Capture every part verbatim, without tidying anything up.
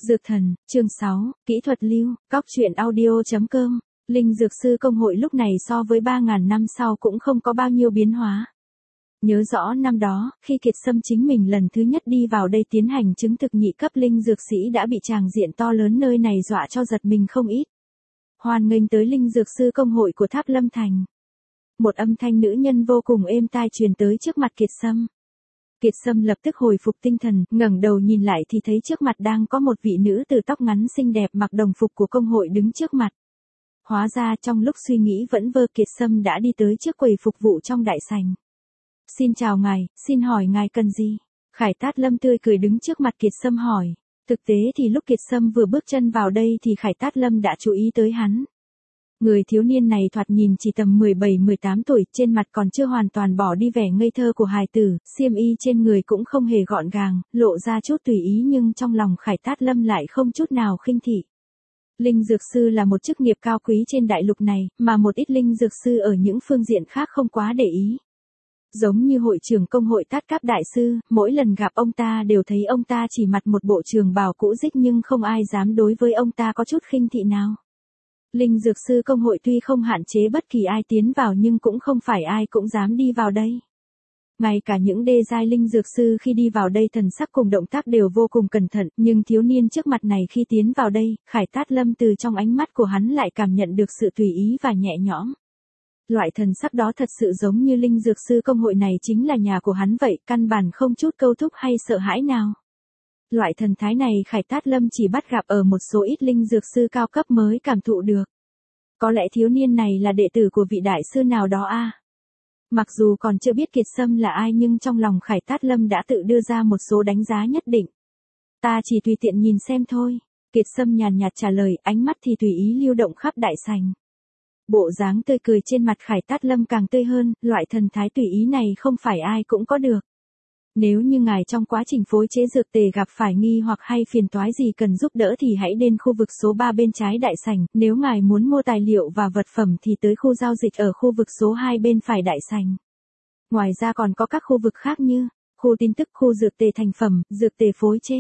Dược thần, chương sáu, kỹ thuật lưu, cóc truyện audio.com. Linh Dược Sư Công hội lúc này so với ba ngàn năm sau cũng không có bao nhiêu biến hóa. Nhớ rõ năm đó, khi Kiệt Sâm chính mình lần thứ nhất đi vào đây tiến hành chứng thực nhị cấp linh dược sĩ đã bị tràng diện to lớn nơi này dọa cho giật mình không ít. Hoan nghênh tới Linh Dược Sư Công hội của Tháp Lâm Thành. Một âm thanh nữ nhân vô cùng êm tai truyền tới trước mặt Kiệt Sâm. Kiệt Sâm lập tức hồi phục tinh thần, ngẩng đầu nhìn lại thì thấy trước mặt đang có một vị nữ từ tóc ngắn xinh đẹp mặc đồng phục của công hội đứng trước mặt. Hóa ra trong lúc suy nghĩ vẫn vơ, Kiệt Sâm đã đi tới trước quầy phục vụ trong đại sảnh. Xin chào ngài, xin hỏi ngài cần gì? Khải Tát Lâm tươi cười đứng trước mặt Kiệt Sâm hỏi. Thực tế thì lúc Kiệt Sâm vừa bước chân vào đây thì Khải Tát Lâm đã chú ý tới hắn. Người thiếu niên này thoạt nhìn chỉ tầm mười bảy mười tám tuổi, trên mặt còn chưa hoàn toàn bỏ đi vẻ ngây thơ của hài tử, xiêm y trên người cũng không hề gọn gàng, lộ ra chút tùy ý nhưng trong lòng Khải Tát Lâm lại không chút nào khinh thị. Linh Dược Sư là một chức nghiệp cao quý trên đại lục này, mà một ít Linh Dược Sư ở những phương diện khác không quá để ý. Giống như hội trưởng công hội Tát Cáp Đại Sư, mỗi lần gặp ông ta đều thấy ông ta chỉ mặc một bộ trường bào cũ rích nhưng không ai dám đối với ông ta có chút khinh thị nào. Linh Dược Sư Công hội tuy không hạn chế bất kỳ ai tiến vào nhưng cũng không phải ai cũng dám đi vào đây. Ngay cả những đê giai Linh Dược Sư khi đi vào đây thần sắc cùng động tác đều vô cùng cẩn thận, nhưng thiếu niên trước mặt này khi tiến vào đây, Khải Tát Lâm từ trong ánh mắt của hắn lại cảm nhận được sự tùy ý và nhẹ nhõm. Loại thần sắc đó thật sự giống như Linh Dược Sư Công hội này chính là nhà của hắn vậy, căn bản không chút câu thúc hay sợ hãi nào. Loại thần thái này Khải Tát Lâm chỉ bắt gặp ở một số ít Linh Dược Sư cao cấp mới cảm thụ được. Có lẽ thiếu niên này là đệ tử của vị đại sư nào đó a. À? Mặc dù còn chưa biết Kiệt Sâm là ai nhưng trong lòng Khải Tát Lâm đã tự đưa ra một số đánh giá nhất định. Ta chỉ tùy tiện nhìn xem thôi. Kiệt Sâm nhàn nhạt trả lời, ánh mắt thì tùy ý lưu động khắp đại sảnh. Bộ dáng tươi cười trên mặt Khải Tát Lâm càng tươi hơn, loại thần thái tùy ý này không phải ai cũng có được. Nếu như ngài trong quá trình phối chế dược tề gặp phải nghi hoặc hay phiền toái gì cần giúp đỡ thì hãy đến khu vực số ba bên trái đại sảnh, nếu ngài muốn mua tài liệu và vật phẩm thì tới khu giao dịch ở khu vực số hai bên phải đại sảnh. Ngoài ra còn có các khu vực khác như khu tin tức, khu dược tề thành phẩm, dược tề phối chế.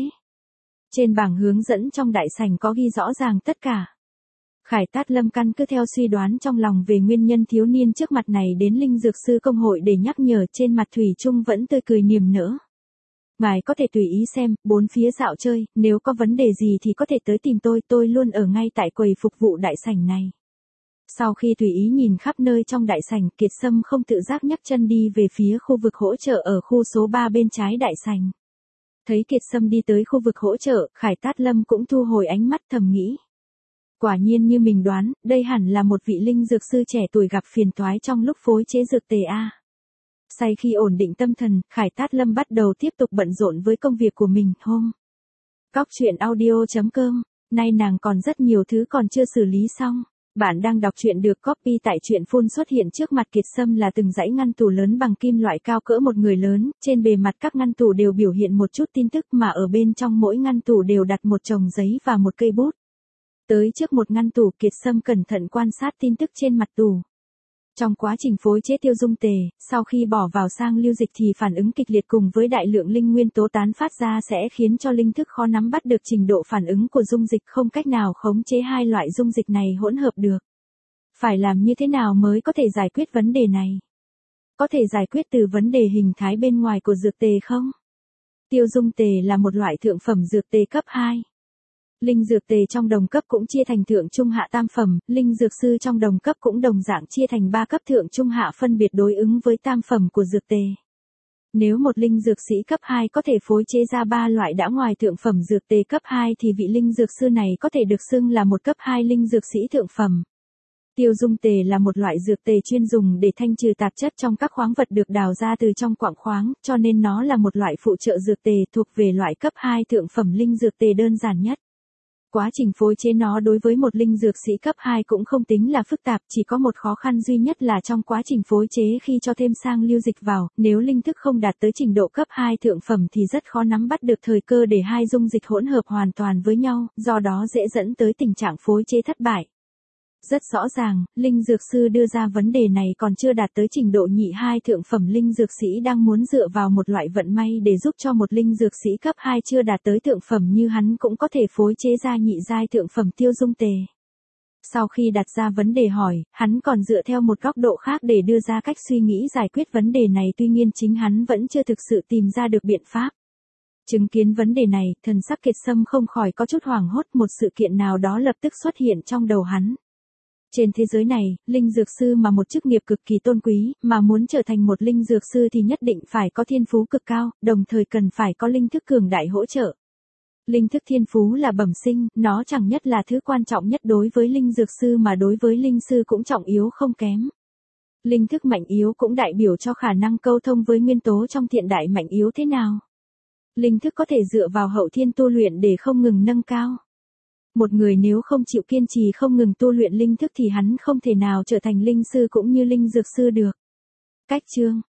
Trên bảng hướng dẫn trong đại sảnh có ghi rõ ràng tất cả. Khải Tát Lâm căn cứ theo suy đoán trong lòng về nguyên nhân thiếu niên trước mặt này đến Linh Dược Sư Công hội để nhắc nhở, trên mặt thủy chung vẫn tươi cười niềm nở. Ngài có thể tùy ý xem, bốn phía dạo chơi, nếu có vấn đề gì thì có thể tới tìm tôi, tôi luôn ở ngay tại quầy phục vụ đại sảnh này. Sau khi tùy ý nhìn khắp nơi trong đại sảnh, Kiệt Sâm không tự giác nhấc chân đi về phía khu vực hỗ trợ ở khu số ba bên trái đại sảnh. Thấy Kiệt Sâm đi tới khu vực hỗ trợ, Khải Tát Lâm cũng thu hồi ánh mắt thầm nghĩ. Quả nhiên như mình đoán, đây hẳn là một vị Linh Dược Sư trẻ tuổi gặp phiền toái trong lúc phối chế dược tề A. Sau khi ổn định tâm thần, Khải Tát Lâm bắt đầu tiếp tục bận rộn với công việc của mình. Hôm cóc truyện audio.com, nay nàng còn rất nhiều thứ còn chưa xử lý xong. Bạn đang đọc truyện được copy tại truyện phun xuất hiện trước mặt Kiệt Sâm là từng dãy ngăn tủ lớn bằng kim loại cao cỡ một người lớn, trên bề mặt các ngăn tủ đều biểu hiện một chút tin tức mà ở bên trong mỗi ngăn tủ đều đặt một chồng giấy và một cây bút. Tới trước một ngăn tủ, Kiệt Sâm cẩn thận quan sát tin tức trên mặt tủ. Trong quá trình phối chế tiêu dung tề, sau khi bỏ vào sang lưu dịch thì phản ứng kịch liệt cùng với đại lượng linh nguyên tố tán phát ra sẽ khiến cho linh thức khó nắm bắt được trình độ phản ứng của dung dịch, không cách nào khống chế hai loại dung dịch này hỗn hợp được. Phải làm như thế nào mới có thể giải quyết vấn đề này? Có thể giải quyết từ vấn đề hình thái bên ngoài của dược tề không? Tiêu dung tề là một loại thượng phẩm dược tề cấp hai. Linh dược tề trong đồng cấp cũng chia thành thượng trung hạ tam phẩm, linh dược sư trong đồng cấp cũng đồng dạng chia thành ba cấp thượng trung hạ phân biệt đối ứng với tam phẩm của dược tề. Nếu một linh dược sĩ cấp hai có thể phối chế ra ba loại đã ngoài thượng phẩm dược tề cấp hai thì vị linh dược sư này có thể được xưng là một cấp hai linh dược sĩ thượng phẩm. Tiêu dung tề là một loại dược tề chuyên dùng để thanh trừ tạp chất trong các khoáng vật được đào ra từ trong quặng khoáng, cho nên nó là một loại phụ trợ dược tề thuộc về loại cấp hai thượng phẩm linh dược tề đơn giản nhất. Quá trình phối chế nó đối với một linh dược sĩ cấp hai cũng không tính là phức tạp, chỉ có một khó khăn duy nhất là trong quá trình phối chế khi cho thêm sang lưu dịch vào, nếu linh thức không đạt tới trình độ cấp hai thượng phẩm thì rất khó nắm bắt được thời cơ để hai dung dịch hỗn hợp hoàn toàn với nhau, do đó dễ dẫn tới tình trạng phối chế thất bại. Rất rõ ràng, linh dược sư đưa ra vấn đề này còn chưa đạt tới trình độ nhị hai thượng phẩm linh dược sĩ đang muốn dựa vào một loại vận may để giúp cho một linh dược sĩ cấp hai chưa đạt tới thượng phẩm như hắn cũng có thể phối chế ra nhị giai thượng phẩm tiêu dung tề. Sau khi đặt ra vấn đề hỏi, hắn còn dựa theo một góc độ khác để đưa ra cách suy nghĩ giải quyết vấn đề này, tuy nhiên chính hắn vẫn chưa thực sự tìm ra được biện pháp. Chứng kiến vấn đề này, thần sắc Kiệt Sâm không khỏi có chút hoảng hốt, một sự kiện nào đó lập tức xuất hiện trong đầu hắn. Trên thế giới này, linh dược sư mà một chức nghiệp cực kỳ tôn quý, mà muốn trở thành một linh dược sư thì nhất định phải có thiên phú cực cao, đồng thời cần phải có linh thức cường đại hỗ trợ. Linh thức thiên phú là bẩm sinh, nó chẳng nhất là thứ quan trọng nhất đối với linh dược sư mà đối với linh sư cũng trọng yếu không kém. Linh thức mạnh yếu cũng đại biểu cho khả năng câu thông với nguyên tố trong thiên đại mạnh yếu thế nào. Linh thức có thể dựa vào hậu thiên tu luyện để không ngừng nâng cao. Một người nếu không chịu kiên trì không ngừng tu luyện linh thức thì hắn không thể nào trở thành linh sư cũng như linh dược sư được. Cách chương